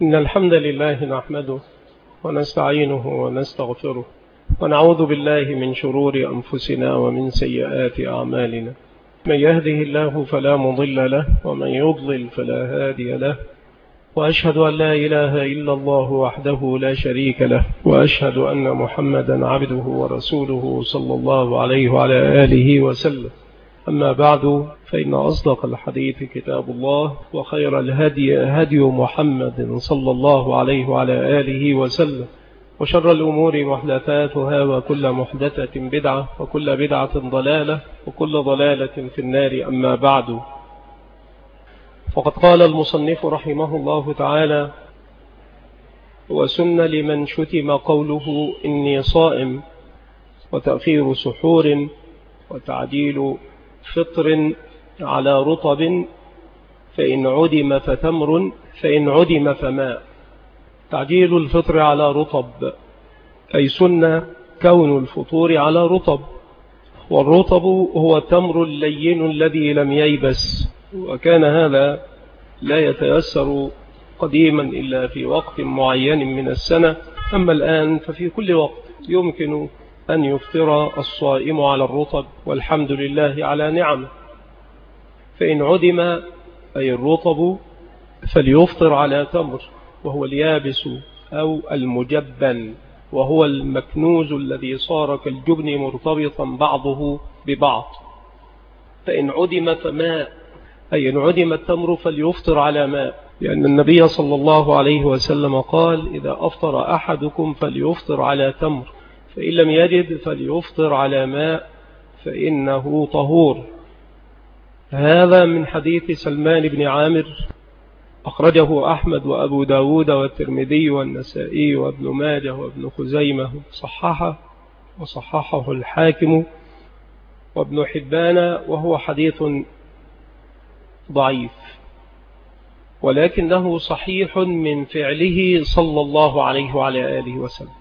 إن الحمد لله نحمده ونستعينه ونستغفره ونعوذ بالله من شرور أنفسنا ومن سيئات أعمالنا. من يهده الله فلا مضل له ومن يضلل فلا هادي له، وأشهد أن لا إله إلا الله وحده لا شريك له، وأشهد أن محمدا عبده ورسوله صلى الله عليه وعلى آله وسلم. أما بعد، فإن أصدق الحديث كتاب الله، وخير الهدي هدي محمد صلى الله عليه وعلى آله وسلم، وشر الأمور محدثاتها، وكل محدثة بدعة، وكل بدعة ضلالة، وكل ضلالة في النار. أما بعد، فقد قال المصنف رحمه الله تعالى: وسن لمن شتم قوله إني صائم، وتأخير سحور، وتعديل فطر على رطب، فإن عدم فتمر، فإن عدم فماء. تعجيل الفطر على رطب، أي سنة كون الفطور على رطب، والرطب هو التمر اللين الذي لم ييبس، وكان هذا لا يتيسر قديما إلا في وقت معين من السنة، أما الآن ففي كل وقت يمكن أن يفطر الصائم على الرطب، والحمد لله على نعمه. فإن عدم أي الرطب فليفطر على تمر، وهو اليابس أو المجبن، وهو المكنوز الذي صار كالجبن مرتبطا بعضه ببعض. فإن عدم فماء، أي إن عدم التمر فليفطر على ماء، لأن النبي صلى الله عليه وسلم قال: إذا أفطر أحدكم فليفطر على تمر، فإن لم يجد فليفطر على ماء فإنه طهور. هذا من حديث سلمان بن عامر، أخرجه أحمد وأبو داود والترمذي والنسائي وابن ماجه وابن خزيمة، وصححه الحاكم وابن حبان، وهو حديث ضعيف، ولكنه صحيح من فعله صلى الله عليه وعلى آله وسلم.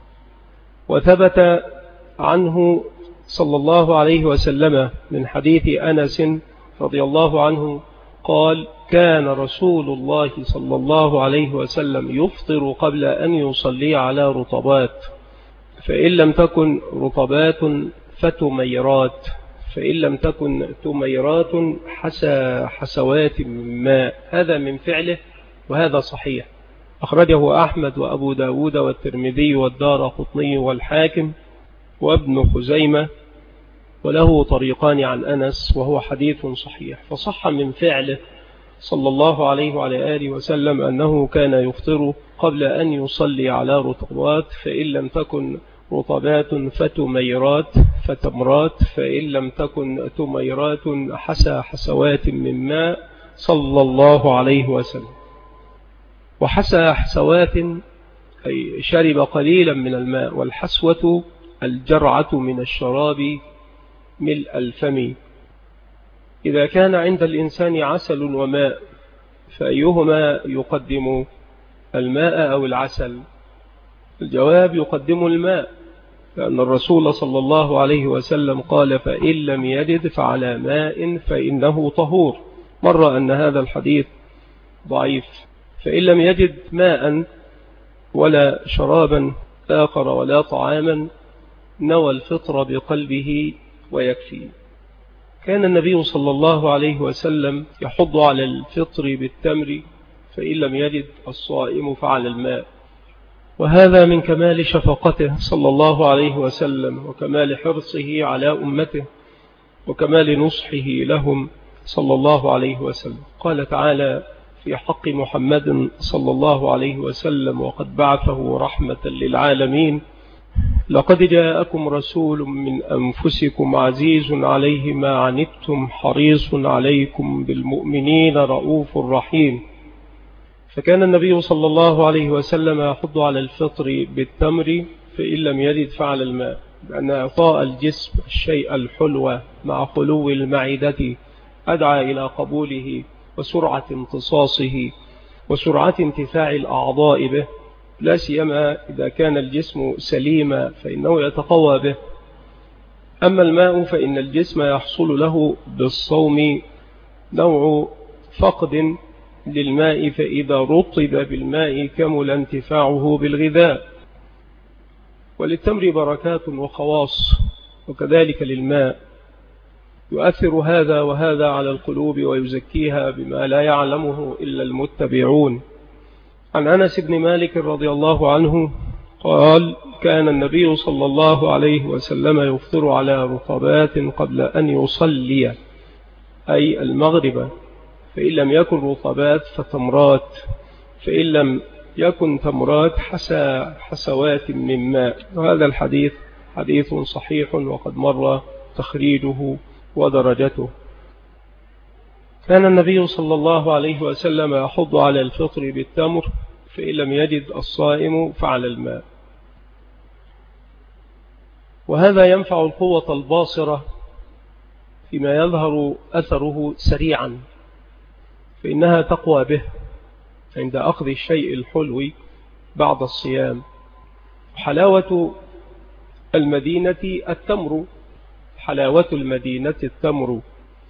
وثبت عنه صلى الله عليه وسلم من حديث أنس رضي الله عنه قال: كان رسول الله صلى الله عليه وسلم يفطر قبل أن يصلي على رطبات، فإن لم تكن رطبات فتميرات، فإن لم تكن تميرات حسوات من ماء. هذا من فعله، وهذا صحيح. أخرجه أحمد وأبو داود والترمذي والدارقطني والحاكم وابن خزيمة، وله طريقان عن أنس، وهو حديث صحيح. فصح من فعله صلى الله عليه وعلى آله وسلم أنه كان يفطر قبل أن يصلي على رطبات، فإن لم تكن رطبات فتميرات فتمرات، فإن لم تكن تميرات حسوات من ماء، صلى الله عليه وسلم. وحسى حسوات أي شرب قليلا من الماء، والحسوة الجرعة من الشراب ملء الفم. إذا كان عند الإنسان عسل وماء، فأيهما يقدم، الماء أو العسل؟ الجواب: يقدم الماء، لأن الرسول صلى الله عليه وسلم قال: فإن لم يجد فعلى ماء فإنه طهور. مر أن هذا الحديث ضعيف. فإن لم يجد ماء ولا شرابا آخر ولا طعاما، نوى الفطر بقلبه ويكفي. كان النبي صلى الله عليه وسلم يحض على الفطر بالتمر، فإن لم يجد الصائم فعلى الماء، وهذا من كمال شفقته صلى الله عليه وسلم، وكمال حرصه على أمته، وكمال نصحه لهم صلى الله عليه وسلم. قال تعالى في حق محمد صلى الله عليه وسلم، وقد بعثه رحمة للعالمين: لقد جاءكم رسول من أنفسكم عزيز عليه ما عنتم حريص عليكم بالمؤمنين رؤوف رحيم. فكان النبي صلى الله عليه وسلم يحض على الفطر بالتمر، فإن لم يجد فعلى الماء، لأن إعطاء الجسم الشيء الحلو مع خلو المعدة أدعى إلى قبوله وسرعة امتصاصه وسرعة انتفاع الأعضاء به، لا سيما إذا كان الجسم سليما فإنه يتقوى به. أما الماء فإن الجسم يحصل له بالصوم نوع فقد للماء فإذا رطب بالماء كمل انتفاعه بالغذاء. وللتمر بركات وخواص، وكذلك للماء، يؤثر هذا وهذا على القلوب ويزكيها بما لا يعلمه إلا المتبعون. عن أنس بن مالك رضي الله عنه قال: كان النبي صلى الله عليه وسلم يفطر على رطبات قبل أن يصلي، أي المغرب، فإن لم يكن رطبات فتمرات، فإن لم يكن تمرات حسوات من ماء. وهذا الحديث حديث صحيح وقد مر تخريجه ودرجته. كان النبي صلى الله عليه وسلم يحض على الفطر بالتمر، فإن لم يجد الصائم فعلى الماء. وهذا ينفع القوة الباصرة فيما يظهر أثره سريعا، فإنها تقوى به عند أخذ الشيء الحلو بعد الصيام. حلاوة المدينة التمر، حلاوة المدينة التمر،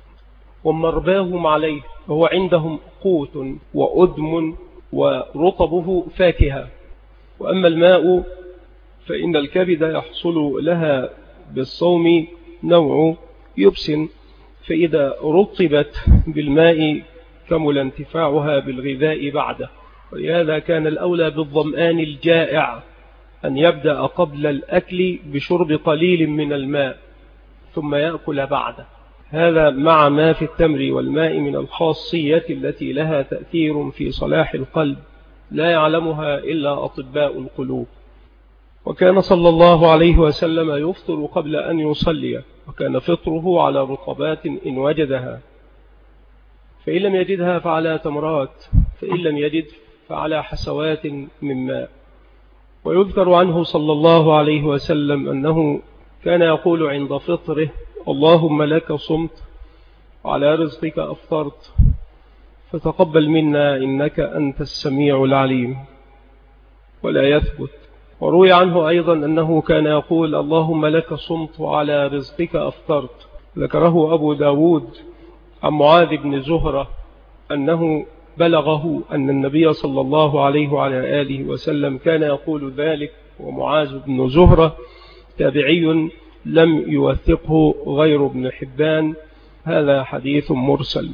ومرباهم عليه، وهو عندهم قوت وأدم ورطبه فاكهة. وأما الماء فإن الكبد يحصل لها بالصوم نوع يبس، فإذا رطبت بالماء كمل انتفاعها بالغذاء بعده. ولهذا كان الأولى بالظمآن الجائع أن يبدأ قبل الأكل بشرب قليل من الماء ثم يأكل بعده. هذا مع ما في التمر والماء من الخاصية التي لها تأثير في صلاح القلب لا يعلمها إلا أطباء القلوب. وكان صلى الله عليه وسلم يفطر قبل أن يصلي، وكان فطره على رطبات إن وجدها، فإن لم يجدها فعلى تمرات، فإن لم يجد فعلى حسوات من ماء. ويذكر عنه صلى الله عليه وسلم أنه كان يقول عند فطره: اللهم لك صمت وعلى رزقك أفطرت فتقبل منا إنك أنت السميع العليم. ولا يثبت. وروي عنه أيضا أنه كان يقول: اللهم لك صمت وعلى رزقك أفطرت. ذكره أبو داود عن معاذ بن زهرة أنه بلغه أن النبي صلى الله عليه وعلى آله وسلم كان يقول ذلك، ومعاذ بن زهرة تابعي لم يوثقه غير ابن حبان. هذا حديث مرسل.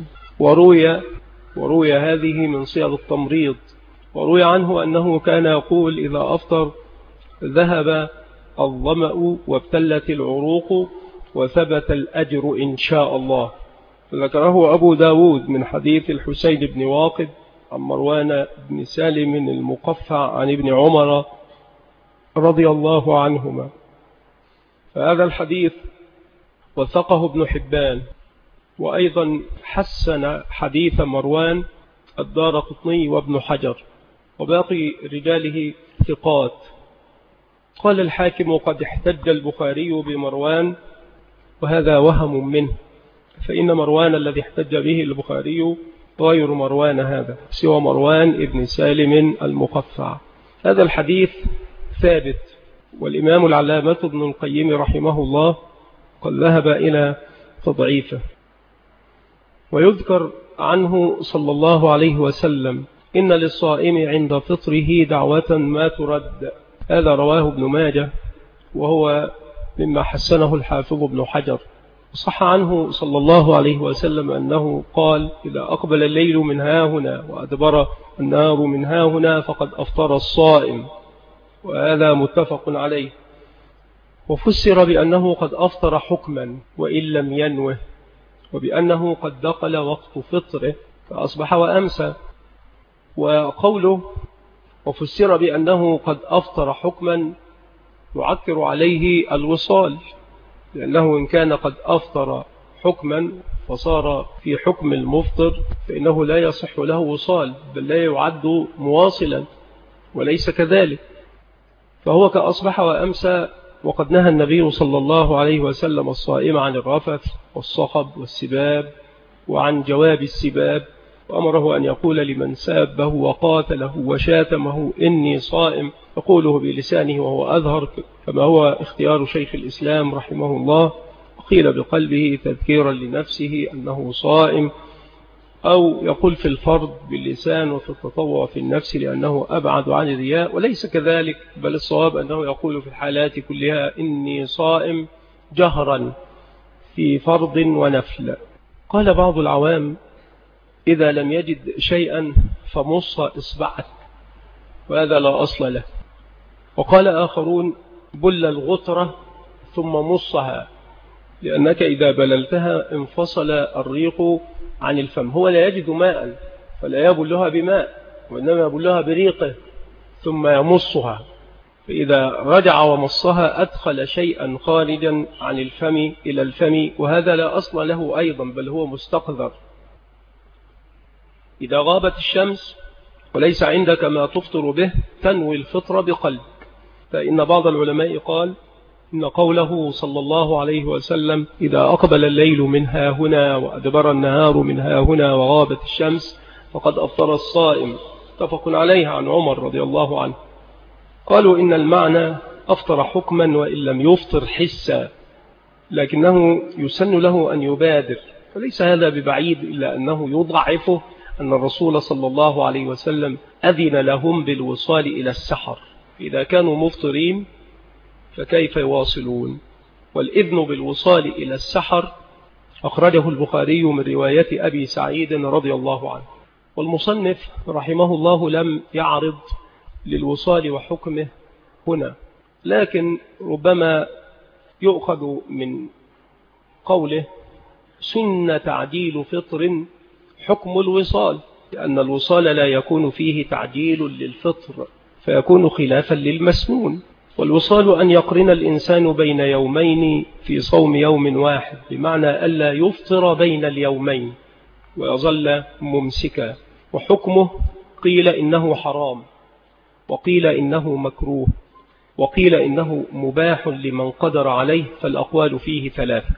وروي هذه من صيغ التمريض. وروي عنه أنه كان يقول: إذا أفطر ذهب الظمأ وابتلت العروق وثبت الأجر إن شاء الله. ذكره أبو داود من حديث الحسين بن واقد عن مروان بن سالم المقفع عن ابن عمر رضي الله عنهما. فهذا الحديث وثقه ابن حبان. وأيضا حسن حديث مروان الدارقطني وابن حجر، وباقي رجاله ثقات. قال الحاكم: قد احتج البخاري بمروان، وهذا وهم منه، فإن مروان الذي احتج به البخاري غير مروان هذا، سوى مروان ابن سالم المقفع. هذا الحديث ثابت، والإمام العلامة ابن القيم رحمه الله قد ذهب إلى تضعيفه. ويذكر عنه صلى الله عليه وسلم: إن للصائم عند فطره دعوة ما ترد. هذا رواه ابن ماجه، وهو مما حسنه الحافظ ابن حجر. صح عنه صلى الله عليه وسلم أنه قال: إذا أقبل الليل من هاهنا وأدبر النار من هاهنا فقد أفطر الصائم. وهذا متفق عليه. وفسر بأنه قد أفطر حكما وإن لم ينوه، وبأنه قد دخل وقت فطره فأصبح وأمسى. وقوله وفسر بأنه قد أفطر حكما يعكر عليه الوصال، لأنه إن كان قد أفطر حكما فصار في حكم المفطر فإنه لا يصح له وصال، بل لا يعد مواصلا، وليس كذلك، فهو كأصبح وأمسى. وقد نهى النبي صلى الله عليه وسلم الصائم عن الرفث والصخب والسباب وعن جواب السباب، وأمره أن يقول لمن سابه وقاتله وشاتمه: إني صائم، يقوله بلسانه وهو أظهر، كما هو اختيار شيخ الإسلام رحمه الله، وقيل بقلبه تذكيرا لنفسه أنه صائم، أو يقول في الفرض باللسان وفي التطوع في النفس لأنه أبعد عن الرياء، وليس كذلك، بل الصواب أنه يقول في الحالات كلها إني صائم جهرا في فرض ونفل. قال بعض العوام إذا لم يجد شيئا فمص إصبعك، وهذا لا أصل له. وقال آخرون بل الغطرة ثم مصها، لأنك إذا بللتها انفصل الريق عن الفم. هو لا يجد ماء فلا يبلها بماء، وإنما يبلها بريقه ثم يمصها، فإذا رجع ومصها أدخل شيئا خارجا عن الفم إلى الفم، وهذا لا أصل له أيضا، بل هو مستقذر. إذا غابت الشمس وليس عندك ما تفطر به تنوي الفطر بقلبك، فإن بعض العلماء قال إن قوله صلى الله عليه وسلم إذا أقبل الليل من ها هنا وأدبر النهار من ها هنا وغابت الشمس فقد أفطر الصائم، اتفق عليها عن عمر رضي الله عنه. قالوا إن المعنى أفطر حكما وإن لم يفطر حسا، لكنه يسن له أن يبادر، فليس هذا ببعيد، إلا أنه يضعفه أن الرسول صلى الله عليه وسلم أذن لهم بالوصال إلى السحر، إذا كانوا مفطرين فكيف يواصلون؟ والإذن بالوصال إلى السحر أخرجه البخاري من رواية أبي سعيد رضي الله عنه. والمصنف رحمه الله لم يعرض للوصال وحكمه هنا، لكن ربما يؤخذ من قوله سن تعجيل فطر حكم الوصال، لأن الوصال لا يكون فيه تعجيل للفطر فيكون خلافا للمسنون. والوصال أن يقرن الإنسان بين يومين في صوم يوم واحد، بمعنى ألا يفطر بين اليومين ويظل ممسكا. وحكمه قيل إنه حرام، وقيل إنه مكروه، وقيل إنه مباح لمن قدر عليه، فالأقوال فيه ثلاثة: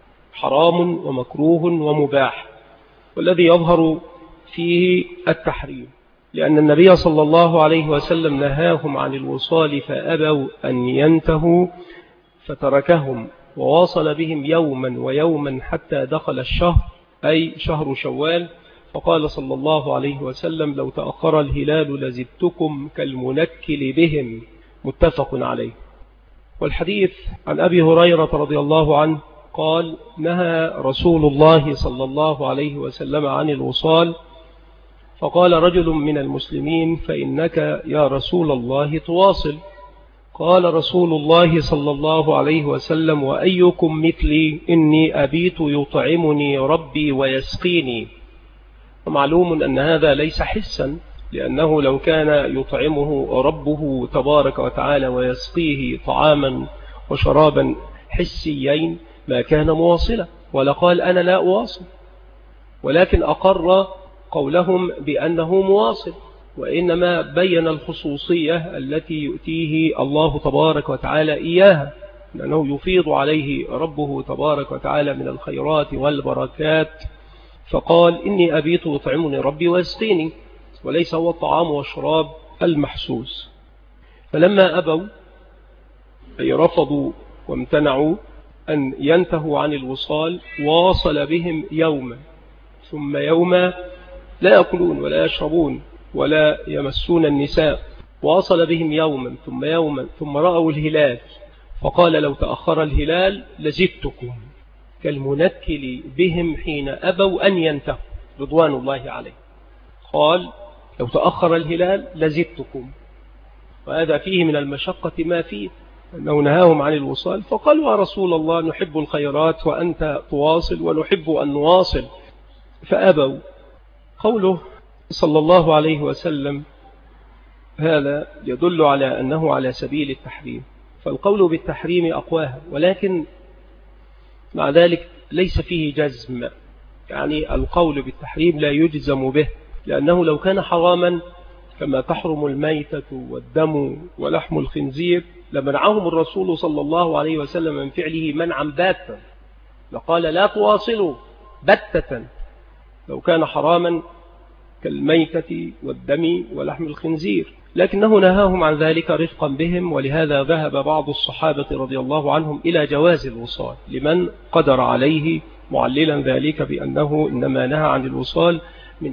حرام ومكروه ومباح، والذي يظهر فيه التحريم، لأن النبي صلى الله عليه وسلم نهاهم عن الوصال فأبوا أن ينتهوا فتركهم، وواصل بهم يوما ويوما حتى دخل الشهر، أي شهر شوال، فقال صلى الله عليه وسلم لو تأخر الهلال لزدتكم كالمنكل بهم، متفق عليه. والحديث عن أبي هريرة رضي الله عنه قال نهى رسول الله صلى الله عليه وسلم عن الوصال، فقال رجل من المسلمين فإنك يا رسول الله تواصل، قال رسول الله صلى الله عليه وسلم وأيكم مثلي إني أبيت يطعمني ربي ويسقيني. ومعلوم أن هذا ليس حسا، لأنه لو كان يطعمه ربه تبارك وتعالى ويسقيه طعاما وشرابا حسيين ما كان مواصلا، ولقال أنا لا أواصل، ولكن أقر قولهم بأنه مواصل، وإنما بين الخصوصية التي يؤتيه الله تبارك وتعالى إياها، لأنه يفيض عليه ربه تبارك وتعالى من الخيرات والبركات، فقال إني أبيت يطعمني ربي ويسقيني، وليس هو الطعام والشراب المحسوس. فلما أبوا أي رفضوا وامتنعوا أن ينتهوا عن الوصال واصل بهم يوما ثم يوما لا يأكلون ولا يشربون ولا يمسون النساء، واصل بهم يوما ثم يوما ثم رأوا الهلال، فقال لو تأخر الهلال لزدتكم كالمنكل بهم حين أبوا أن ينتهوا رضوان الله عليه. قال لو تأخر الهلال لزدتكم، وهذا فيه من المشقة ما فيه، أنه نهاهم عن الوصال، فقالوا يا رسول الله نحب الخيرات وأنت تواصل ونحب أن نواصل، فأبوا. قوله صلى الله عليه وسلم هذا يدل على أنه على سبيل التحريم، فالقول بالتحريم أقواها، ولكن مع ذلك ليس فيه جزم، يعني القول بالتحريم لا يجزم به، لأنه لو كان حراما كما تحرم الميتة والدم ولحم الخنزير لمنعهم الرسول صلى الله عليه وسلم من فعله منعا باتا، لقال لا تواصلوا بتة لو كان حراما كالميتة والدم ولحم الخنزير، لكنه نهاهم عن ذلك رفقا بهم. ولهذا ذهب بعض الصحابة رضي الله عنهم إلى جواز الوصال لمن قدر عليه، معللا ذلك بأنه إنما نهى عن الوصال من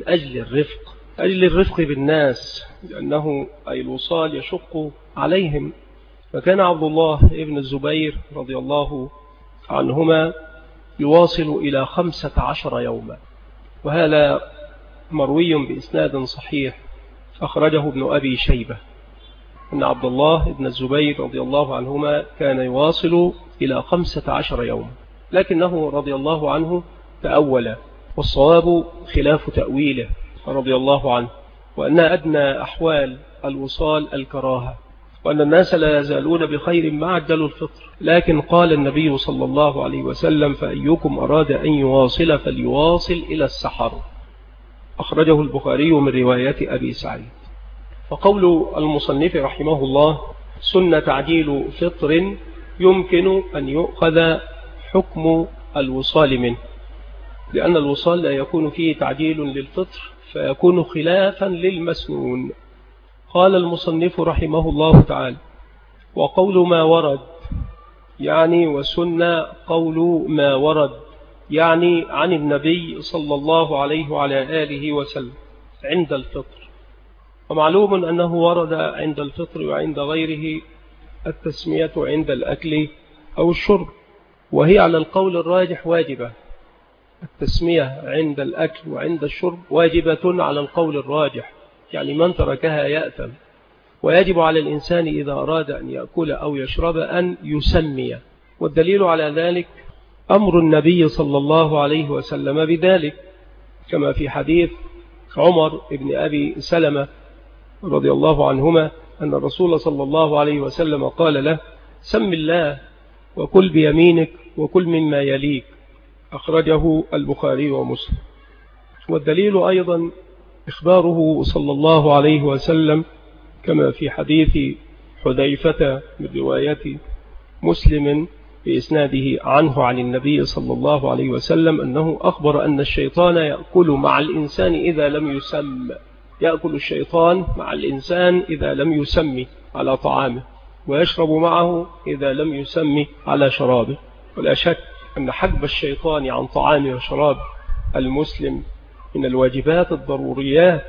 أجل الرفق بالناس، لأنه أي الوصال يشق عليهم. فكان عبد الله ابن الزبير رضي الله عنهما يواصل إلى 15 يوما، وهذا مروي بإسناد صحيح أخرجه ابن أبي شيبة، أن عبد الله ابن الزبير رضي الله عنهما كان يواصل إلى 15 يوما، لكنه رضي الله عنه تأول، والصواب خلاف تأويله رضي الله عنه، وأن أدنى أحوال الوصال الكراهة، وأن الناس لا يزالون بخير ما عجلوا الفطر. لكن قال النبي صلى الله عليه وسلم: فأيكم أراد أن يواصل فليواصل إلى السحر، أخرجه البخاري من رواية أبي سعيد. فقول المصنف رحمه الله: سنة تعجيل فطر، يمكن أن يؤخذ حكم الوصال منه، لأن الوصال لا يكون فيه تعجيل للفطر فيكون خلافا للمسنون. قال المصنف رحمه الله تعالى: وقول ما ورد، يعني وسنة قول ما ورد، يعني عن النبي صلى الله عليه وعلى آله وسلم عند الفطر. ومعلوم أنه ورد عند الفطر وعند غيره التسمية عند الأكل أو الشرب، وهي على القول الراجح واجبة. التسمية عند الأكل وعند الشرب واجبة على القول الراجح، يعني من تركها يأثم. ويجب على الإنسان إذا أراد أن يأكل أو يشرب أن يسمي، والدليل على ذلك أمر النبي صلى الله عليه وسلم بذلك، كما في حديث عمر بن أبي سلمة رضي الله عنهما أن الرسول صلى الله عليه وسلم قال له: سم الله وكل بيمينك وكل مما يليك، أخرجه البخاري ومسلم. والدليل أيضا إخباره صلى الله عليه وسلم كما في حديث حذيفة من رواية مسلم بإسناده عنه عن النبي صلى الله عليه وسلم أنه أخبر أن الشيطان يأكل مع الإنسان إذا لم يسم، يأكل الشيطان مع الإنسان إذا لم يسمي على طعامه، ويشرب معه إذا لم يسمي على شرابه. ولا شك أن حجب الشيطان عن طعام وشراب المسلم من الواجبات الضروريات،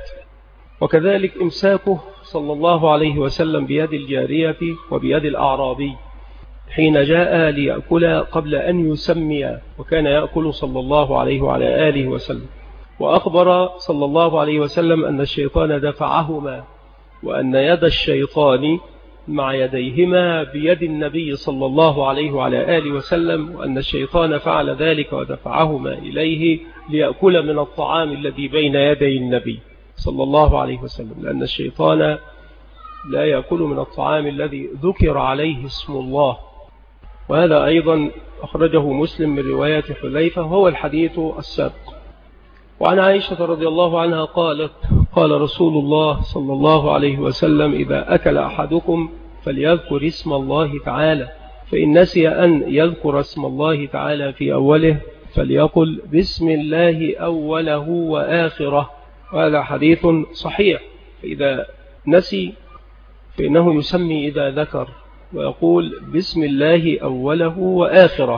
وكذلك إمساكه صلى الله عليه وسلم بيد الجارية وبيد الأعرابي حين جاء ليأكل قبل أن يسمي، وكان يأكل صلى الله عليه وعلى آله وسلم. وأخبر صلى الله عليه وسلم أن الشيطان دفعهما، وأن يد الشيطان مع يديهما بيد النبي صلى الله عليه وعلى آله وسلم، وأن الشيطان فعل ذلك ودفعهما إليه ليأكل من الطعام الذي بين يدي النبي صلى الله عليه وسلم، لأن الشيطان لا يأكل من الطعام الذي ذكر عليه اسم الله. وهذا أيضا أخرجه مسلم من رواية حذيفة، وهو الحديث السابق. وعن عائشة رضي الله عنها قالت: قال رسول الله صلى الله عليه وسلم: إذا أكل أحدكم فليذكر اسم الله تعالى، فإن نسي أن يذكر اسم الله تعالى في أوله فليقل بسم الله أوله وآخره. وهذا حديث صحيح. فإذا نسي فإنه يسمي إذا ذكر ويقول بسم الله أوله وآخره.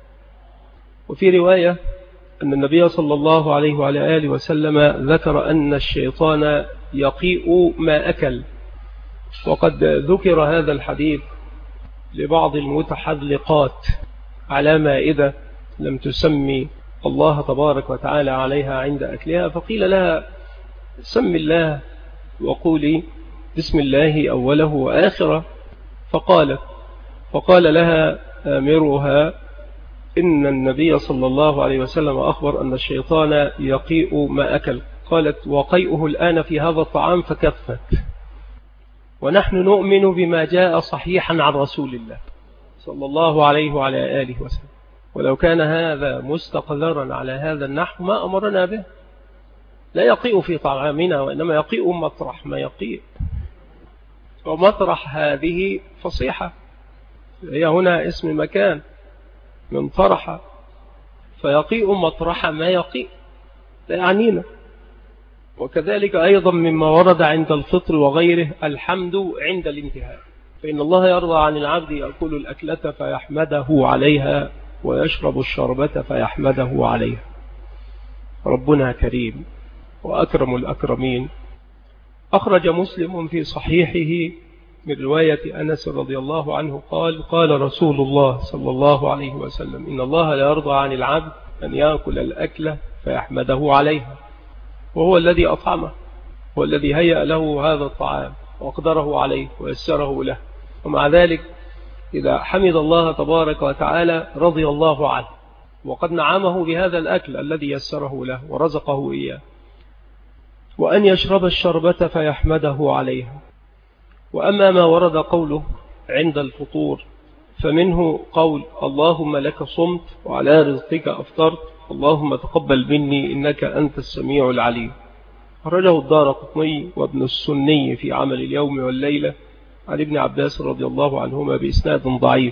وفي رواية أن النبي صلى الله عليه وعلى آله وسلم ذكر أن الشيطان يقيء ما أكل، وقد ذكر هذا الحديث لبعض المتحذلقات على مائدة لم تسمي الله تبارك وتعالى عليها عند أكلها، فقيل لها: سم الله وقولي بسم الله أوله وآخره. فقال لها آمرها: إن النبي صلى الله عليه وسلم أخبر أن الشيطان يقيء ما أكل. قالت: وقيئه الآن في هذا الطعام، فكفت. ونحن نؤمن بما جاء صحيحا عن رسول الله صلى الله عليه وعلى آله وسلم، ولو كان هذا مستقذرا على هذا النحو ما أمرنا به. لا يقيء في طعامنا، وإنما يقيء مطرح ما يقيء، ومطرح هذه فصيحة، هي هنا اسم مكان من طرح، فيقيء مطرح ما يقيء، لا يعنينا. وكذلك أيضا مما ورد عند الفطر وغيره الحمد عند الانتهاء، فإن الله يرضى عن العبد يأكل الأكلة فيحمده عليها ويشرب الشربة فيحمده عليها. ربنا كريم وأكرم الأكرمين. أخرج مسلم في صحيحه من رواية أنس رضي الله عنه قال: قال رسول الله صلى الله عليه وسلم: إن الله لا يرضى عن العبد أن يأكل الأكلة فيحمده عليها، وهو الذي أطعمه، هو الذي هيأ له هذا الطعام وأقدره عليه ويسره له، ومع ذلك إذا حمد الله تبارك وتعالى رضي الله عنه، وقد نعمه بهذا الأكل الذي يسره له ورزقه إياه. وأن يشرب الشربة فيحمده عليها. وأما ما ورد قوله عند الفطور فمنه قول: اللهم لك صمت وعلى رزقك أفطرت، اللهم تقبل مني إنك أنت السميع العليم. خرجه الدارقطني وابن السني في عمل اليوم والليلة عن ابن عباس رضي الله عنهما بإسناد ضعيف.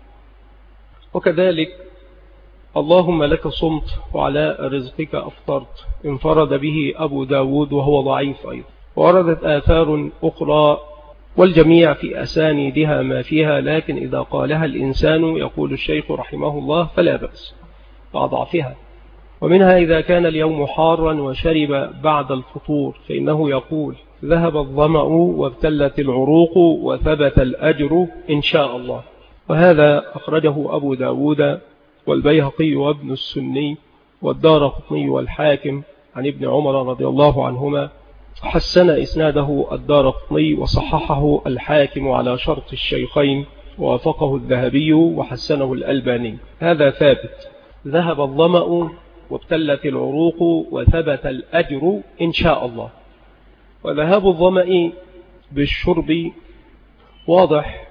وكذلك اللهم لك صمت وعلى رزقك أفطرت انفرد به أبو داود وهو ضعيف أيضا. وردت آثار أخرى والجميع في أسانيدها ما فيها، لكن إذا قالها الإنسان يقول الشيخ رحمه الله فلا بأس مع ضعفها. ومنها: إذا كان اليوم حارا وشرب بعد الفطور فإنه يقول: ذهب الظمأ وابتلت العروق وثبت الأجر إن شاء الله. وهذا أخرجه أبو داود والبيهقي وابن السني والدارقطني والحاكم عن ابن عمر رضي الله عنهما. حسن إسناده الدارقطني وصححه الحاكم على شرط الشيخين، ووافقه الذهبي وحسنه الألباني. هذا ثابت: ذهب الظمأ وابتلت العروق وثبت الأجر إن شاء الله. وذهاب الظمأ بالشرب واضح،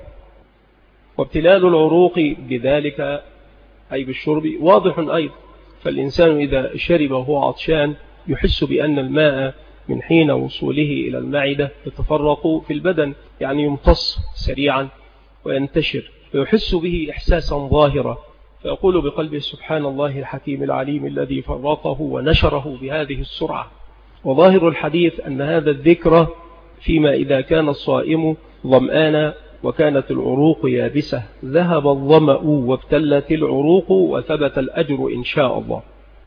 وابتلال العروق بذلك أي بالشرب واضح أيضا. فالإنسان إذا شرب وهو عطشان يحس بأن الماء من حين وصوله إلى المعدة يتفرق في البدن، يعني يمتص سريعا وينتشر، ويحس به إحساسا ظاهرا، فيقول بقلبه: سبحان الله الحكيم العليم الذي فرقه ونشره بهذه السرعة. وظاهر الحديث أن هذا الذكر فيما إذا كان الصائم ظمآنا وكانت العروق يابسة: ذهب الظمأ وابتلت العروق وثبت الأجر إن شاء الله.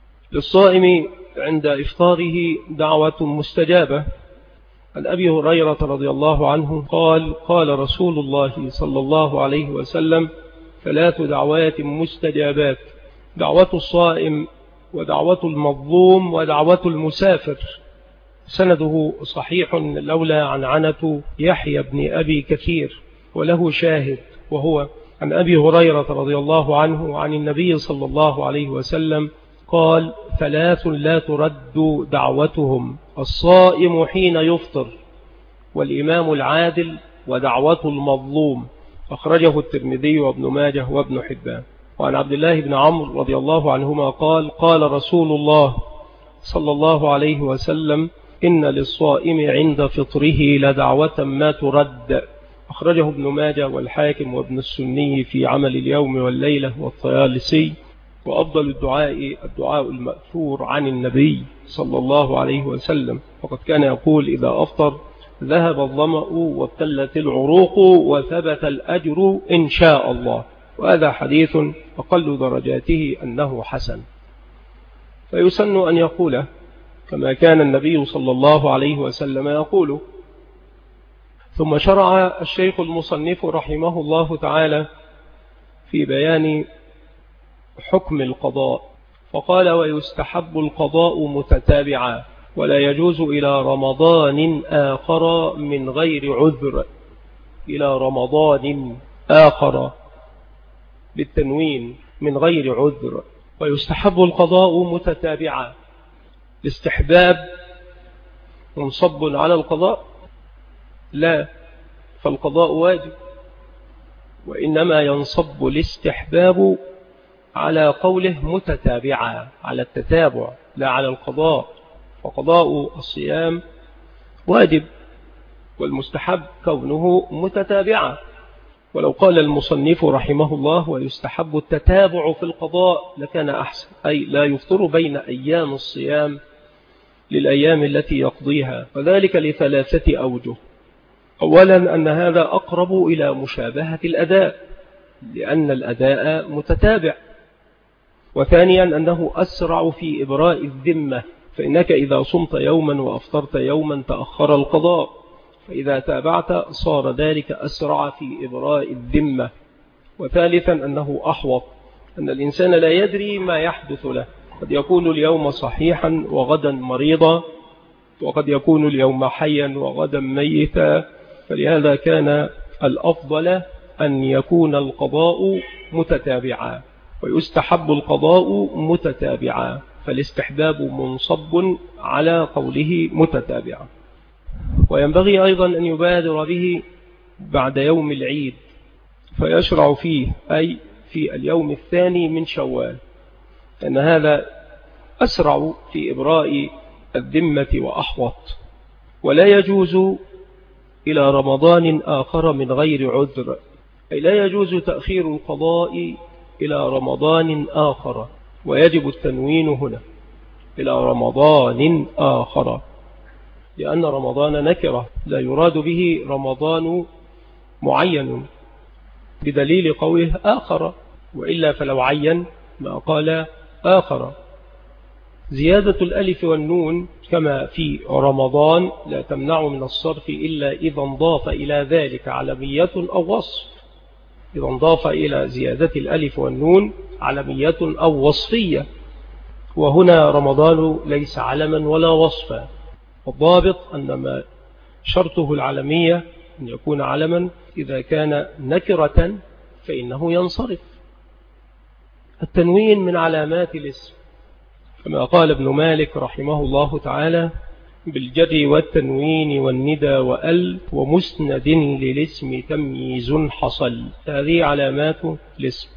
للصائم عند إفطاره دعوة مستجابة. عن أبي هريرة رضي الله عنه قال: قال رسول الله صلى الله عليه وسلم: 3 دعوات مستجابات: دعوة الصائم ودعوة المظلوم ودعوة المسافر. سنده صحيح لولا عنعنة يحيى بن أبي كثير، وله شاهد، وهو عن أبي هريرة رضي الله عنه عن النبي صلى الله عليه وسلم قال: 3 لا ترد دعوتهم: الصائم حين يفطر، والإمام العادل، ودعوة المظلوم. أخرجه الترمذي وابن ماجه وابن حبان. وعن عبد الله بن عمرو رضي الله عنهما قال: قال رسول الله صلى الله عليه وسلم: إن للصائم عند فطره لدعوة ما ترد. أخرجه ابن ماجه والحاكم وابن السني في عمل اليوم والليلة والطيالسي. وأفضل الدعاء المأثور عن النبي صلى الله عليه وسلم، فقد كان يقول إذا أفطر: ذهب الظمأ وابتلت العروق وثبت الأجر إن شاء الله. وهذا حديث أقل درجاته أنه حسن، فيسن أن يقوله كما كان النبي صلى الله عليه وسلم يقوله. ثم شرع الشيخ المصنف رحمه الله تعالى في بيان حكم القضاء، فقال: ويستحب القضاء متتابعا، ولا يجوز إلى رمضان آخر من غير عذر. إلى رمضان آخر بالتنوين من غير عذر. ويستحب القضاء متتابعا. الاستحباب منصب على القضاء؟ لا، فالقضاء واجب، وإنما ينصب الاستحباب على قوله متتابعا، على التتابع لا على القضاء. فقضاء الصيام واجب، والمستحب كونه متتابعا. ولو قال المصنف رحمه الله: ويستحب التتابع في القضاء، لكان أحسن، أي لا يفطر بين أيام الصيام للأيام التي يقضيها، وذلك ل3 أوجه. أولا أن هذا أقرب إلى مشابهة الأداء، لأن الأداء متتابع. وثانيا أنه أسرع في إبراء الذمة، فإنك إذا صمت يوما وأفطرت يوما تأخر القضاء، فإذا تابعت صار ذلك أسرع في إبراء الذمة. وثالثا أنه أحوط، أن الإنسان لا يدري ما يحدث له، قد يكون اليوم صحيحا وغدا مريضا، وقد يكون اليوم حيا وغدا ميتا. فلهذا كان الأفضل أن يكون القضاء متتابعا، ويستحب القضاء متتابعا، فالاستحباب منصب على قوله متتابعا. وينبغي أيضا أن يبادر به بعد يوم العيد، فيشرع فيه أي في اليوم الثاني من شوال، لأن هذا أسرع في إبراء الذمة وأحوط. ولا يجوز إلى رمضان آخر من غير عذر، أي لا يجوز تأخير القضاء إلى رمضان آخر، ويجب التنوين هنا إلى رمضان آخر، لأن رمضان نكرة لا يراد به رمضان معين بدليل قوله آخر، وإلا فلو عين ما قال آخر. زيادة الألف والنون كما في رمضان لا تمنع من الصرف إلا إذا انضاف إلى ذلك علمية أو وصف، إذا انضاف إلى زيادة الألف والنون علمية أو وصفية، وهنا رمضان ليس علما ولا وصفا. الضابط أن ما شرطه العلمية أن يكون علما، إذا كان نكرة فإنه ينصرف. التنوين من علامات الاسم، كما قال ابن مالك رحمه الله تعالى: بالجر والتنوين والندى وأل ومسند للاسم تمييز حصل. هذه علامات الاسم.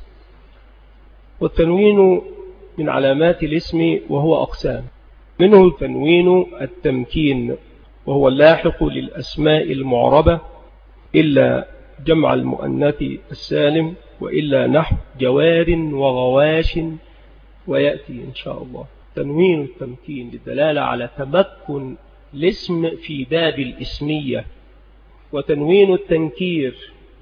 والتنوين من علامات الاسم وهو أقسام، منه تنوين التمكين، وهو اللاحق للأسماء المعربة إلا جمع المؤنث السالم، وإلا نحو جوار وغواش، ويأتي إن شاء الله. تنوين التمكين للدلالة على تمكن الاسم في باب الاسمية. وتنوين التنكير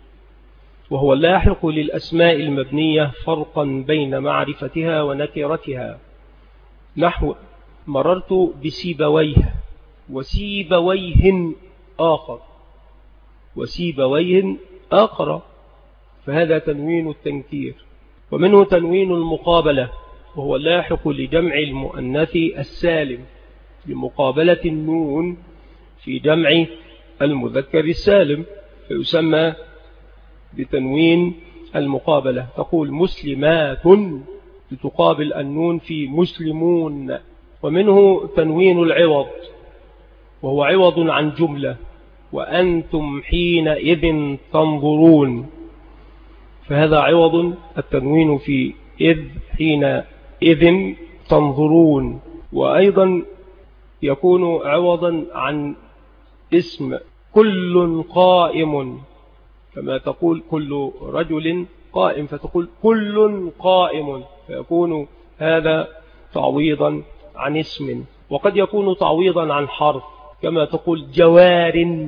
وهو اللاحق للأسماء المبنية فرقا بين معرفتها ونكرتها، نحو مررت بسيبويه وسيبويه آخر وسيبويه آخر، فهذا تنوين التنكير. ومنه تنوين المقابلة، وهو اللاحق لجمع المؤنث السالم لمقابلة النون في جمع المذكر السالم، فيسمى بتنوين المقابلة. تقول مسلمات لتقابل النون في مسلمون. ومنه تنوين العوض، وهو عوض عن جملة: وأنتم حينئذ تنظرون، فهذا عوض التنوين في إذ حينئذ تنظرون. وأيضا يكون عوضا عن اسم كل قائم، كما تقول كل رجل قائم فتقول كل قائم، فيكون هذا تعويضا عن اسم. وقد يكون تعويضا عن حرف، كما تقول جوار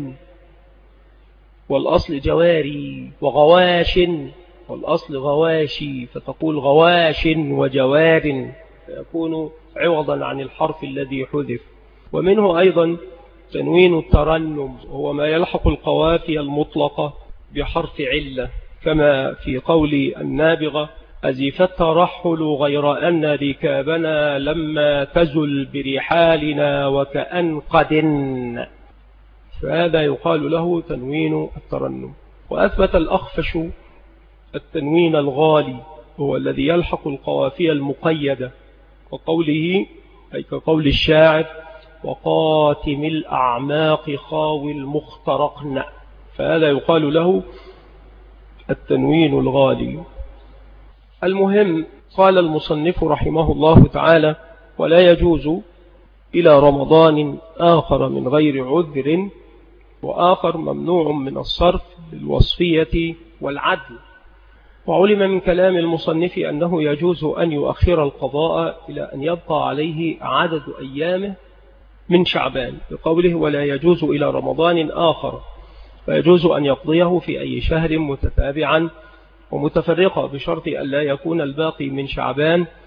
والأصل جواري، وغواش والأصل غواشي، فتقول غواش وجوار، فيكون عوضا عن الحرف الذي حذف. ومنه أيضا تنوين الترنم، وهو ما يلحق القوافي المطلقة بحرف علة، كما في قول النابغة: أزف الترحل غير أن ركابنا لما تزل برحالنا وكأن قدن، فهذا يقال له تنوين الترنم. وأثبت الأخفش التنوين الغالي، هو الذي يلحق القوافي المقيدة، وقوله أي كقول الشاعر: وقاتم الأعماق خاوي المخترقن، فهذا يقال له التنوين الغالي. المهم، قال المصنف رحمه الله تعالى: ولا يجوز إلى رمضان آخر من غير عذر، وآخر ممنوع من الصرف بالوصفية والعدل. وعلم من كلام المصنف أنه يجوز أن يؤخر القضاء إلى أن يبقى عليه عدد أيامه من شعبان، بقوله: ولا يجوز إلى رمضان آخر، فيجوز أن يقضيه في أي شهر متتابعا ومتفرقة، بشرط أن لا يكون الباقي من شعبان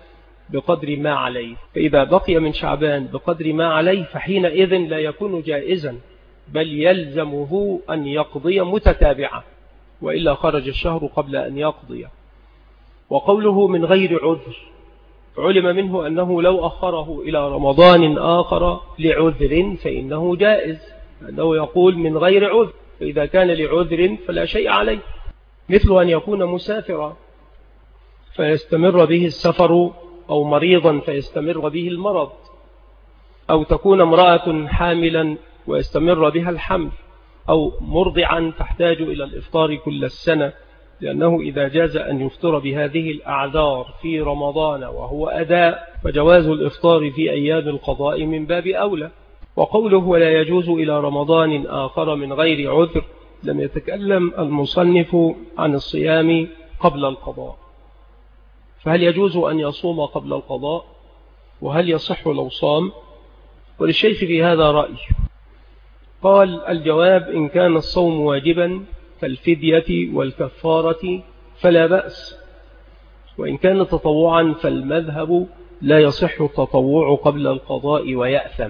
بقدر ما عليه. فإذا بقي من شعبان بقدر ما عليه فحينئذ لا يكون جائزا، بل يلزمه أن يقضي متتابعة، وإلا خرج الشهر قبل أن يقضي. وقوله من غير عذر علم منه أنه لو أخره إلى رمضان آخر لعذر فإنه جائز، أنه يقول من غير عذر، فإذا كان لعذر فلا شيء عليه، مثل أن يكون مسافرا فيستمر به السفر، أو مريضا فيستمر به المرض، أو تكون امرأة حاملا ويستمر بها الحمل، أو مرضعا تحتاج إلى الإفطار كل السنة، لأنه إذا جاز أن يفطر بهذه الأعذار في رمضان وهو أداء فجواز الإفطار في أيام القضاء من باب أولى. وقوله ولا يجوز إلى رمضان آخر من غير عذر، لم يتكلم المصنف عن الصيام قبل القضاء، فهل يجوز أن يصوم قبل القضاء؟ وهل يصح لو صام؟ وللشيخ في هذا رأي. قال الجواب إن كان الصوم واجبا كالفدية والكفارة فلا بأس، وإن كان تطوعا فالمذهب لا يصح التطوع قبل القضاء ويأثم.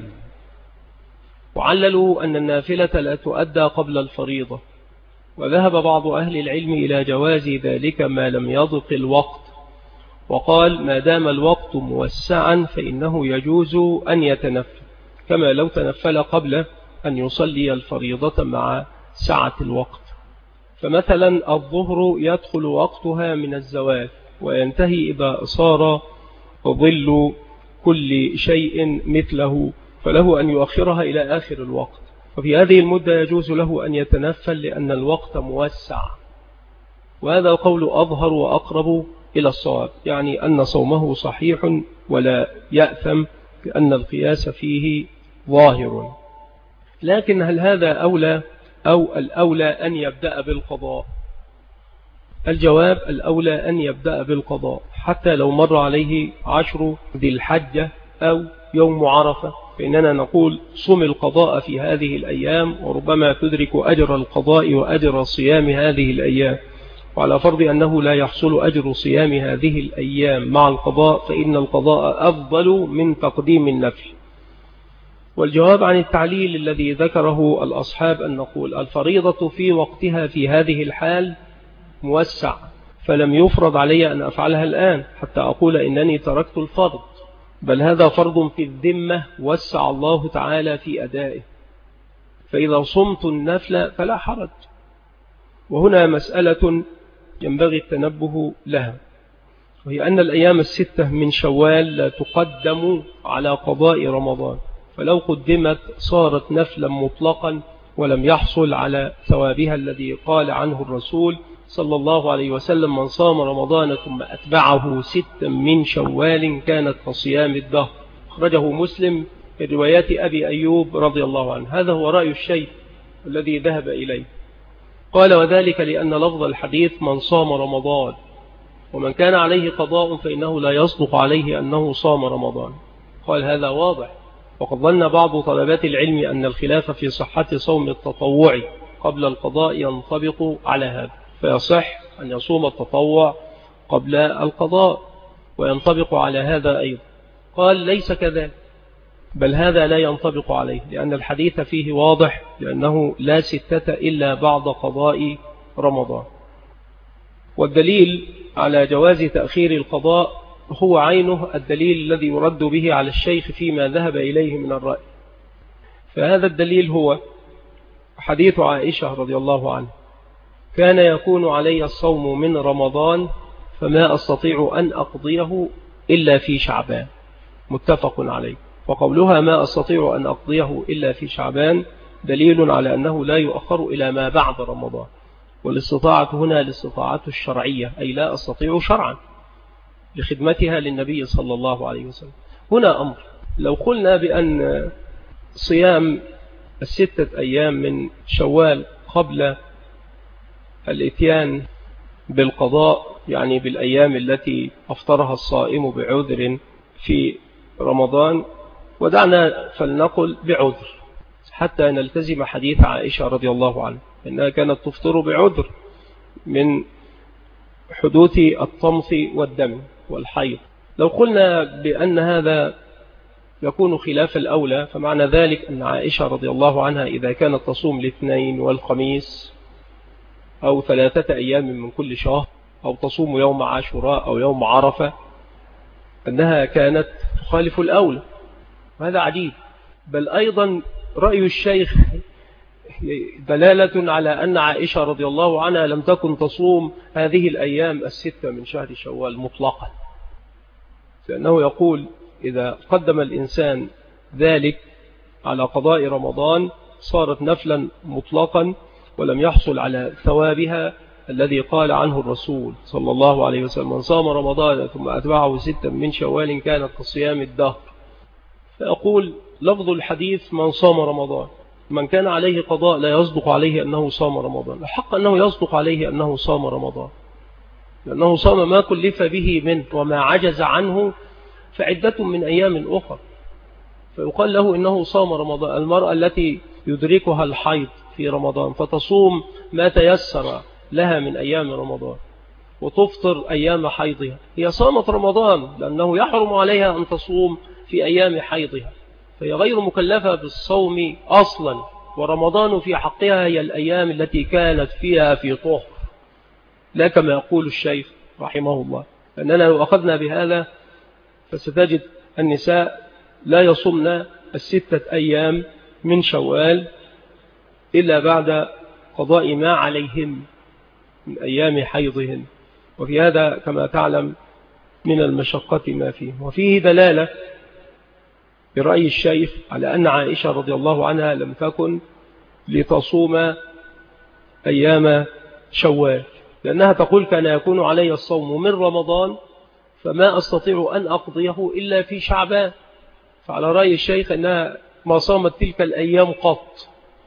وعللوا أن النافلة لا تؤدى قبل الفريضة، وذهب بعض أهل العلم إلى جواز ذلك ما لم يضق الوقت، وقال ما دام الوقت موسعا فإنه يجوز أن يتنفل، كما لو تنفل قبل أن يصلي الفريضة مع سعة الوقت. فمثلا الظهر يدخل وقتها من الزوال وينتهي إذا صار ظل كل شيء مثله، فله أن يؤخرها إلى آخر الوقت، وفي هذه المدة يجوز له أن يتنفل لأن الوقت موسع. وهذا القول أظهر وأقرب إلى الصواب، يعني أن صومه صحيح ولا يأثم، لأن القياس فيه ظاهر. لكن هل هذا أولى أو الأولى أن يبدأ بالقضاء؟ الجواب الأولى أن يبدأ بالقضاء، حتى لو مر عليه 10 ذي الحجة أو يوم عرفة، فإننا نقول صم القضاء في هذه الأيام، وربما تدرك أجر القضاء وأجر صيام هذه الأيام. وعلى فرض أنه لا يحصل أجر صيام هذه الأيام مع القضاء، فإن القضاء أفضل من تقديم النفل. والجواب عن التعليل الذي ذكره الأصحاب أن نقول الفريضة في وقتها في هذه الحال موسع، فلم يفرض علي أن أفعلها الآن حتى أقول إنني تركت الفرض، بل هذا فرض في الذمة وسع الله تعالى في أدائه، فإذا صمت النفل فلا حرج. وهنا مسألة ينبغي التنبه لها، وهي أن الأيام 6 من شوال لا تقدم على قضاء رمضان، فلو قدمت صارت نفلا مطلقا ولم يحصل على ثوابها الذي قال عنه الرسول صلى الله عليه وسلم من صام رمضان ثم أتبعه 6 من شوال كانت كصيام الدهر. أخرجه مسلم في روايات أبي أيوب رضي الله عنه. هذا هو رأي الشيخ الذي ذهب إليه. قال وذلك لأن لفظ الحديث من صام رمضان، ومن كان عليه قضاء فإنه لا يصدق عليه أنه صام رمضان. قال هذا واضح. وقد ظن بعض طلبات العلم أن الخلاف في صحة صوم التطوع قبل القضاء ينطبق على هذا، فيصح أن يصوم التطوع قبل القضاء وينطبق على هذا أيضا. قال ليس كذلك، بل هذا لا ينطبق عليه، لأن الحديث فيه واضح، لأنه لا 6 إلا بعد قضاء رمضان. والدليل على جواز تأخير القضاء هو عينه الدليل الذي يرد به على الشيخ فيما ذهب إليه من الرأي. فهذا الدليل هو حديث عائشة رضي الله عنه كان يكون علي الصوم من رمضان فما أستطيع أن أقضيه إلا في شعبان، متفق عليه. وقولها ما أستطيع أن أقضيه إلا في شعبان دليل على أنه لا يؤخر إلى ما بعد رمضان. والاستطاعة هنا الاستطاعة الشرعية، أي لا أستطيع شرعا لخدمتها للنبي صلى الله عليه وسلم. هنا أمر، لو قلنا بأن صيام 6 أيام من شوال قبل الإتيان بالقضاء، يعني بالأيام التي أفطرها الصائم بعذر في رمضان، ودعنا فلنقل بعذر حتى نلتزم حديث عائشة رضي الله عنها إنها كانت تفطر بعذر من حدوث الطمث والدم والحيض. لو قلنا بأن هذا يكون خلاف الأولى، فمعنى ذلك أن عائشة رضي الله عنها إذا كانت تصوم الاثنين والخميس أو 3 أيام من كل شهر، أو تصوم يوم عاشوراء أو يوم عرفة، أنها كانت تخالف الأولى. وهذا عجيب. بل أيضا رأي الشيخ دلالة على أن عائشة رضي الله عنها لم تكن تصوم هذه الأيام 6 من شهر شوال مطلقا، لأنه يقول إذا قدم الإنسان ذلك على قضاء رمضان صارت نفلا مطلقا ولم يحصل على ثوابها الذي قال عنه الرسول صلى الله عليه وسلم: من صام رمضان ثم أتبعه 6 من شوال كانت كصيام الدهر. فأقول لفظ الحديث من صام رمضان، من كان عليه قضاء لا يصدق عليه أنه صام رمضان. الحق أنه يصدق عليه أنه صام رمضان، لأنه صام ما كلف به منه وما عجز عنه فعدة من أيام أخرى، فيقال له إنه صام رمضان. المرأة التي يدركها الحيض في رمضان فتصوم ما تيسر لها من أيام رمضان وتفطر أيام حيضها، هي صامت رمضان، لأنه يحرم عليها أن تصوم في أيام حيضها، فهي غير مكلفة بالصوم أصلا. ورمضان في حقها هي الأيام التي كانت فيها في طهر، لا كما يقول الشيخ رحمه الله. لأننا لو أخذنا بهذا فستجد النساء لا يصمن 6 أيام من شوال إلا بعد قضاء ما عليهم من أيام حيضهن، وفي هذا كما تعلم من المشقة ما فيه. وفيه دلالة برأي الشيخ على أن عائشة رضي الله عنها لم تكن لتصوم أيام شوال، لأنها تقول كان يكون علي الصوم من رمضان فما أستطيع أن أقضيه إلا في شعبان. فعلى رأي الشيخ أنها ما صامت تلك الأيام قط،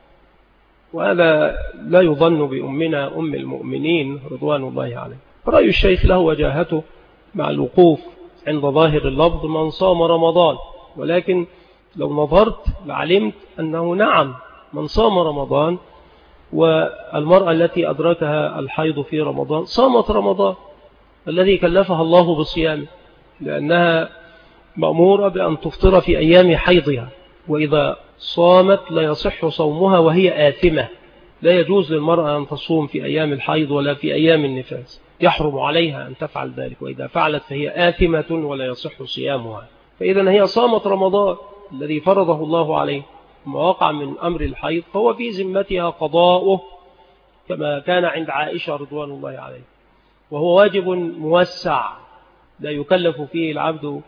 وهذا لا يظن بأمنا أم المؤمنين رضوان الله عليه. رأي الشيخ له وجاهته مع الوقوف عند ظاهر اللفظ من صام رمضان، ولكن لو نظرت لعلمت أنه نعم من صام رمضان، والمرأة التي أدركها الحيض في رمضان صامت رمضان الذي كلفها الله بصيامه، لأنها مأمورة بأن تفطر في أيام حيضها، وإذا صامت لا يصح صومها وهي آثمة. لا يجوز للمرأة أن تصوم في أيام الحيض ولا في أيام النفاس، يحرم عليها أن تفعل ذلك، وإذا فعلت فهي آثمة ولا يصح صيامها. فإذا هي صامت رمضان الذي فرضه الله عليه، ما وقع من أمر الحيض فهو في ذمتها قضاؤه كما كان عند عائشة رضوان الله عليه، وهو واجب موسع لا يكلف فيه العبد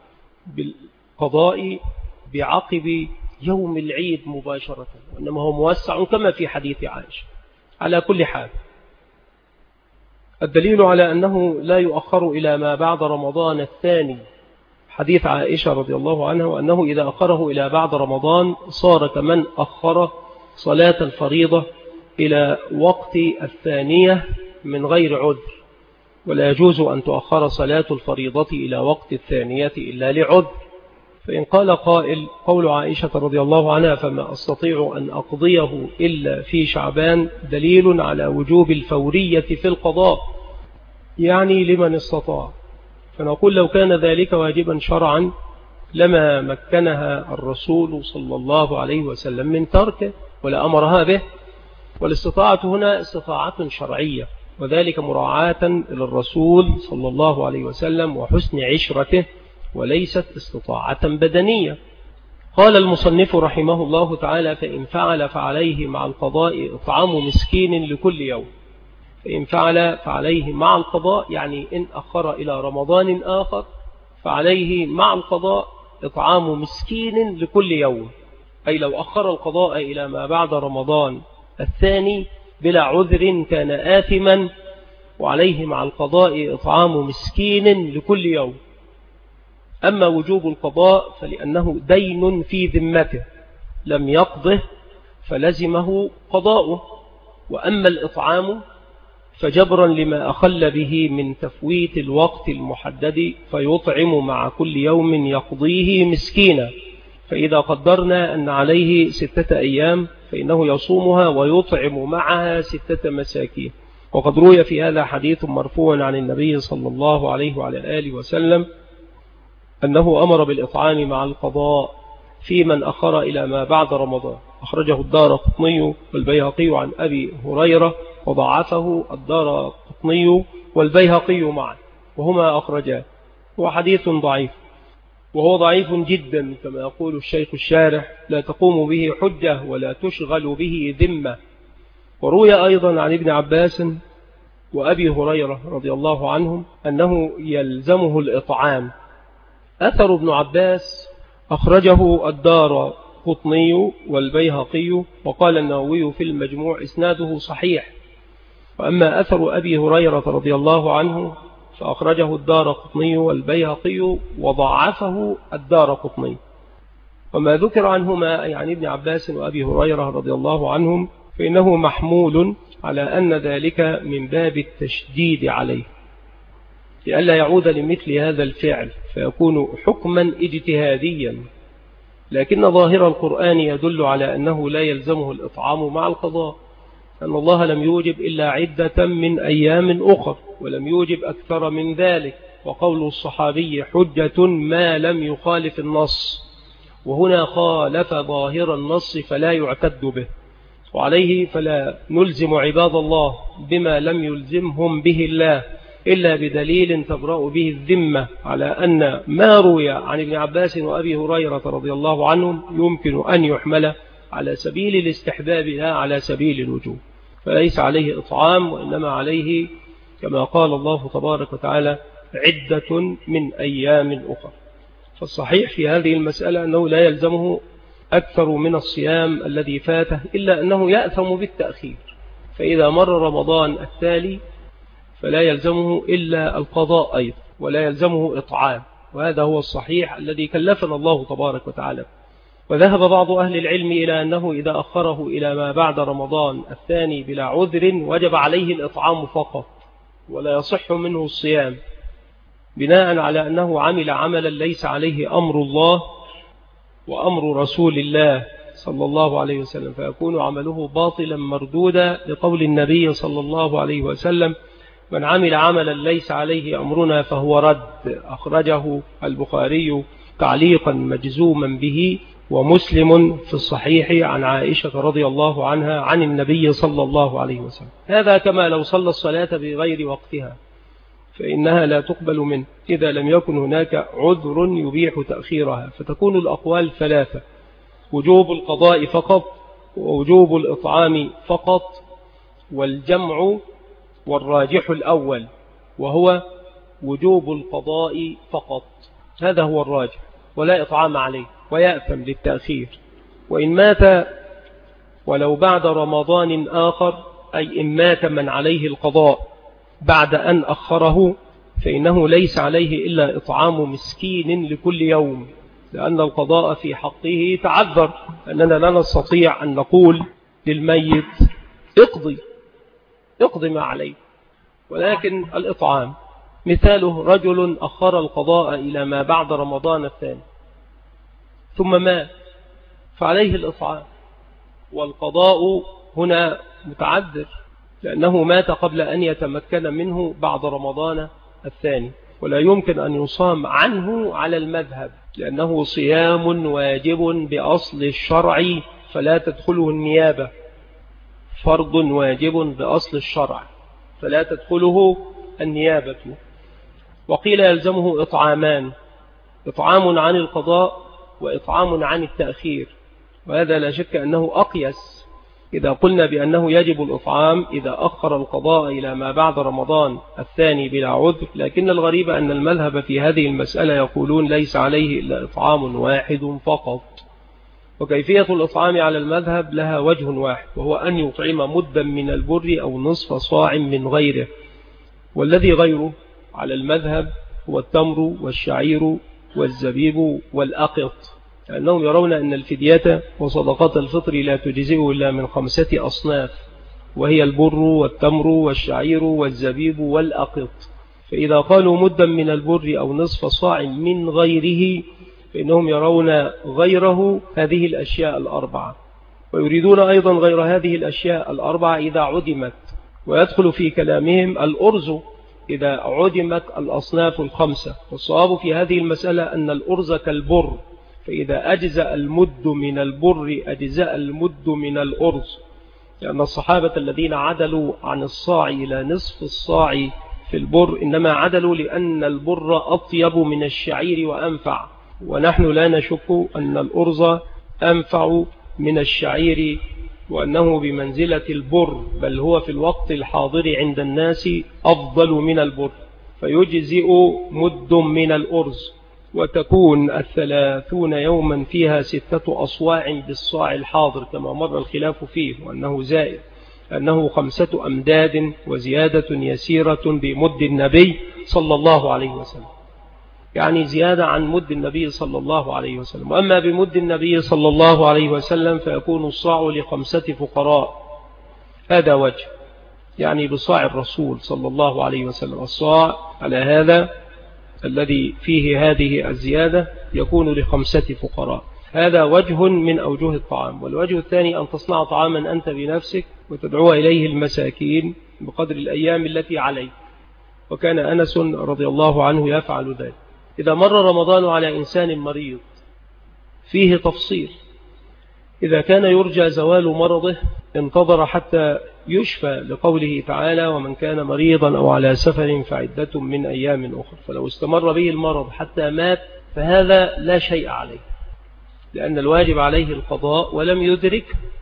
بالقضاء بعقب يوم العيد مباشرة، وإنما هو موسع كما في حديث عائشة. على كل حال، الدليل على أنه لا يؤخر إلى ما بعد رمضان الثاني حديث عائشة رضي الله عنها، وأنه إذا أخره إلى بعد رمضان صار كمن أخر صلاة الفريضة إلى وقت الثانية من غير عذر، ولا يجوز أن تؤخر صلاة الفريضة إلى وقت الثانية إلا لعذر. فإن قال قائل: قول عائشة رضي الله عنها فما أستطيع أن أقضيه إلا في شعبان دليل على وجوب الفورية في القضاء، يعني لمن استطاع. فنقول لو كان ذلك واجبا شرعا لما مكنها الرسول صلى الله عليه وسلم من تركه ولا أمرها به. والاستطاعة هنا استطاعة شرعية، وذلك مراعاة للرسول صلى الله عليه وسلم وحسن عشرته، وليست استطاعة بدنية. قال المصنف رحمه الله تعالى: فإن فعل فعليه مع القضاء إطعام مسكين لكل يوم. فإن فعل فعليه مع القضاء، يعني إن أخر إلى رمضان آخر فعليه مع القضاء إطعام مسكين لكل يوم، أي لو أخر القضاء إلى ما بعد رمضان الثاني بلا عذر كان آثما، وعليه مع القضاء إطعام مسكين لكل يوم. أما وجوب القضاء فلأنه دين في ذمته لم يقضه فلزمه قضاؤه، وأما الإطعام فجبرا لما أخل به من تفويت الوقت المحدد فيطعم مع كل يوم يقضيه مسكينا. فإذا قدرنا أن عليه 6 أيام فإنه يصومها ويطعم معها 6 مساكين. وقد روي في هذا حديث مرفوع عن النبي صلى الله عليه وعلى آله وسلم أنه أمر بالإطعام مع القضاء في من أخر إلى ما بعد رمضان. أخرجه الدارقطني والبيهقي عن أبي هريرة، وضعفه الدارقطني والبيهقي معا، وهما أخرجاه. هو حديث ضعيف، وهو ضعيف جدا كما يقول الشيخ الشارح، لا تقوم به حجة ولا تشغل به ذمة. وروي أيضا عن ابن عباس وأبي هريرة رضي الله عنهم أنه يلزمه الإطعام. أثر ابن عباس أخرجه الدارقطني والبيهقي، وقال النووي في المجموع إسناده صحيح. وأما أثر أبي هريرة رضي الله عنه فأخرجه الدارقطني والبيهقي وضعفه الدارقطني. وما ذكر عنهما أي عن ابن عباس وأبي هريرة رضي الله عنهم فإنه محمول على أن ذلك من باب التشديد عليه، لئلا يعود لمثل هذا الفعل فيكون حكما اجتهاديا. لكن ظاهر القرآن يدل على أنه لا يلزمه الإطعام مع القضاء، أن الله لم يوجب إلا عدة من أيام أخر، ولم يوجب أكثر من ذلك. وقول الصحابي حجة ما لم يخالف النص، وهنا خالف ظاهر النص فلا يعتد به، وعليه فلا نلزم عباد الله بما لم يلزمهم به الله إلا بدليل تبرأ به الذمة، على أن ما روي عن ابن عباس وأبي هريرة رضي الله عنهم يمكن أن يحمل على سبيل الاستحباب لا على سبيل الوجوب، فليس عليه إطعام، وإنما عليه كما قال الله تبارك وتعالى عدة من أيام أخرى. فالصحيح في هذه المسألة أنه لا يلزمه أكثر من الصيام الذي فاته، إلا أنه يأثم بالتأخير، فإذا مر رمضان التالي فلا يلزمه إلا القضاء أيضا، ولا يلزمه إطعام. وهذا هو الصحيح الذي كلفنا الله تبارك وتعالى. وذهب بعض أهل العلم إلى أنه إذا أخره إلى ما بعد رمضان الثاني بلا عذر وجب عليه الإطعام فقط، ولا يصح منه الصيام، بناء على أنه عمل عملا ليس عليه أمر الله وأمر رسول الله صلى الله عليه وسلم، فيكون عمله باطلا مردودا، لقول النبي صلى الله عليه وسلم من عمل عملا ليس عليه أمرنا فهو رد. أخرجه البخاري تعليقا مجزوما به، ومسلم في الصحيح عن عائشة رضي الله عنها عن النبي صلى الله عليه وسلم. هذا كما لو صلى الصلاة بغير وقتها فإنها لا تقبل منه إذا لم يكن هناك عذر يبيح تأخيرها. فتكون الأقوال ثلاثة: وجوب القضاء فقط، ووجوب الإطعام فقط، والجمع، والراجح الأول وهو وجوب القضاء فقط. هذا هو الراجح، ولا إطعام عليه، ويأثم للتأخير. وإن مات ولو بعد رمضان آخر، أي إن مات من عليه القضاء بعد أن أخره، فإنه ليس عليه إلا إطعام مسكين لكل يوم، لأن القضاء في حقه تعذر، أننا لا نستطيع أن نقول للميت اقضي ما عليه، ولكن الإطعام مثاله رجل أخر القضاء إلى ما بعد رمضان الثاني ثم مات، فعليه الإطعام. والقضاء هنا متعذر لأنه مات قبل أن يتمكن منه بعد رمضان الثاني، ولا يمكن أن يصام عنه على المذهب، لأنه صيام واجب بأصل الشرع فلا تدخله النيابة، فرض واجب بأصل الشرع فلا تدخله النيابة. وقيل يلزمه إطعامان: إطعام عن القضاء وإطعام عن التأخير. وهذا لا شك أنه أقيس إذا قلنا بأنه يجب الإطعام إذا أخر القضاء إلى ما بعد رمضان الثاني بلا عذر. لكن الغريب أن المذهب في هذه المسألة يقولون ليس عليه إلا إطعام واحد فقط. وكيفية الإطعام على المذهب لها وجه واحد، وهو أن يطعم مدا من البر أو نصف صاع من غيره. والذي غيره على المذهب هو التمر والشعير والزبيب والأقط، لأنهم يرون أن الفدية وصدقة الفطر لا تجزئ إلا من 5 أصناف، وهي البر والتمر والشعير والزبيب والأقط. فإذا قالوا مدا من البر أو نصف صاع من غيره فإنهم يرون غيره هذه الأشياء الأربعة، ويريدون أيضا غير هذه الأشياء الأربعة إذا عدمت. ويدخل في كلامهم الأرز إذا عدمت الأصناف الخمسة. والصواب في هذه المسألة أن الأرز كالبر، فإذا أجزأ المد من البر أجزاء المد من الأرز، لأن الصحابة الذين عدلوا عن الصاع إلى نصف الصاع في البر إنما عدلوا لأن البر أطيب من الشعير وأنفع، ونحن لا نشك أن الأرز أنفع من الشعير وأنه بمنزلة البر، بل هو في الوقت الحاضر عند الناس أفضل من البر، فيجزئ مد من الأرز، وتكون 30 يوما فيها 6 أصواع بالصاع الحاضر كما مر الخلاف فيه، وأنه زائد أنه 5 أمداد وزيادة يسيرة بمد النبي صلى الله عليه وسلم، يعني زيادة عن مد النبي صلى الله عليه وسلم. وأما بمد النبي صلى الله عليه وسلم فيكون الصاع ل5 فقراء، هذا وجه، يعني بصاع الرسول صلى الله عليه وسلم الصاع على هذا الذي فيه هذه الزيادة يكون ل5 فقراء، هذا وجه من أوجه الطعام. والوجه الثاني أن تصنع طعاما أنت بنفسك وتدعو إليه المساكين بقدر الأيام التي عليك، وكان أنس رضي الله عنه يفعل ذلك. إذا مر رمضان على إنسان مريض فيه تفصيل، إذا كان يرجى زوال مرضه انتظر حتى يشفى لقوله تعالى ومن كان مريضا أو على سفر فعدة من أيام أخرى، فلو استمر به المرض حتى مات فهذا لا شيء عليه، لأن الواجب عليه القضاء ولم يدرك.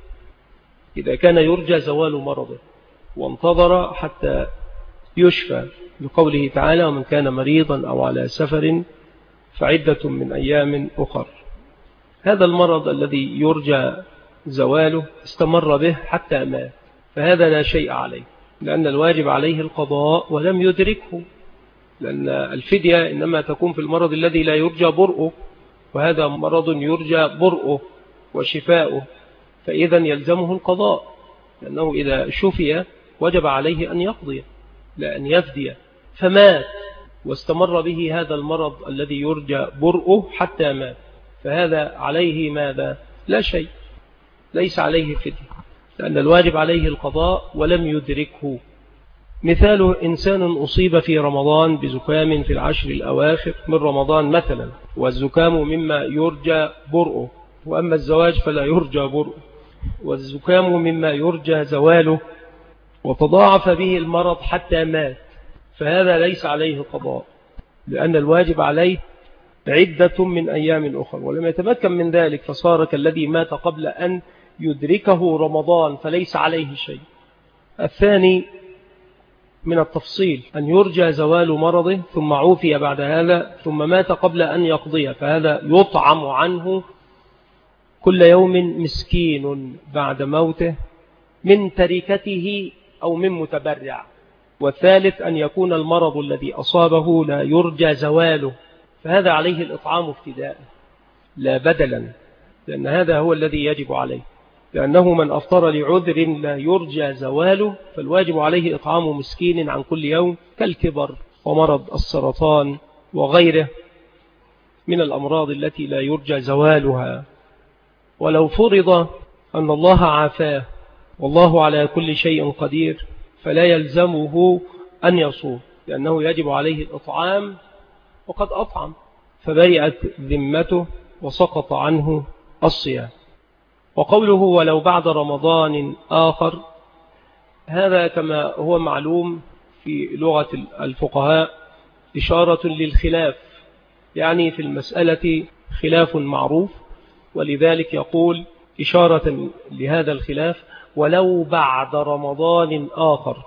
إذا كان يرجى زوال مرضه وانتظر حتى يشفى لقوله تعالى ومن كان مريضا أو على سفر فعدة من أيام أخر، هذا المرض الذي يرجى زواله استمر به حتى مات، فهذا لا شيء عليه، لأن الواجب عليه القضاء ولم يدركه، لأن الفدية إنما تكون في المرض الذي لا يرجى برؤه، وهذا مرض يرجى برؤه وشفاؤه، فإذا يلزمه القضاء، لأنه إذا شفي وجب عليه أن يقضي لا أن يفدي، فمات واستمر به هذا المرض الذي يرجى برؤه حتى مات، فهذا عليه ماذا؟ لا شيء، ليس عليه فدية، لأن الواجب عليه القضاء ولم يدركه. مثال إنسان أصيب في رمضان بزكام في العشر الأواخر من رمضان مثلا، والزكام مما يرجى برؤه، وأما الزواج فلا يرجى برؤه، والزكام مما يرجى زواله، وتضاعف به المرض حتى مات، فهذا ليس عليه قضاء، لأن الواجب عليه عدة من أيام أخرى، ولم يتمكن من ذلك فصار كالذي مات قبل أن يدركه رمضان فليس عليه شيء. الثاني من التفصيل أن يرجى زوال مرضه ثم عوفي بعد هذا ثم مات قبل أن يقضي، فهذا يطعم عنه كل يوم مسكين بعد موته من تركته أو من متبرع. والثالث أن يكون المرض الذي أصابه لا يرجى زواله، فهذا عليه الإطعام ابتداء لا بدلا، لأن هذا هو الذي يجب عليه، لأنه من أفطر لعذر لا يرجى زواله فالواجب عليه إطعام مسكين عن كل يوم، كالكبر ومرض السرطان وغيره من الأمراض التي لا يرجى زوالها. ولو فرض أن الله عافاه والله على كل شيء قدير فلا يلزمه أن يصوم، لأنه يجب عليه الإطعام وقد أطعم، فبرئت ذمته وسقط عنه الصيام. وقوله ولو بعد رمضان آخر، هذا كما هو معلوم في لغة الفقهاء إشارة للخلاف، يعني في المسألة خلاف معروف، ولذلك يقول إشارة لهذا الخلاف ولو بعد رمضان آخر.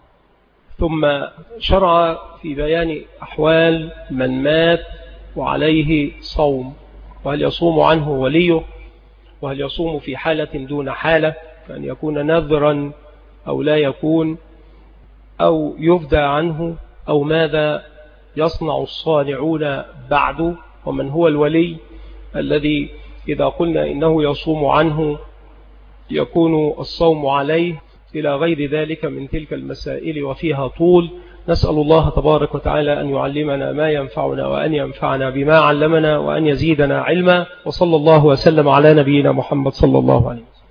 ثم شرع في بيان أحوال من مات وعليه صوم، وهل يصوم عنه وليه، وهل يصوم في حالة دون حالة، كأن يكون نذرا أو لا يكون، أو يفدى عنه، أو ماذا يصنع الصانعون بعد، ومن هو الولي الذي إذا قلنا إنه يصوم عنه يكون الصوم عليه، إلى غير ذلك من تلك المسائل وفيها طول. نسأل الله تبارك وتعالى أن يعلمنا ما ينفعنا وأن ينفعنا بما علمنا وأن يزيدنا علما، وصلى الله وسلم على نبينا محمد صلى الله عليه وسلم.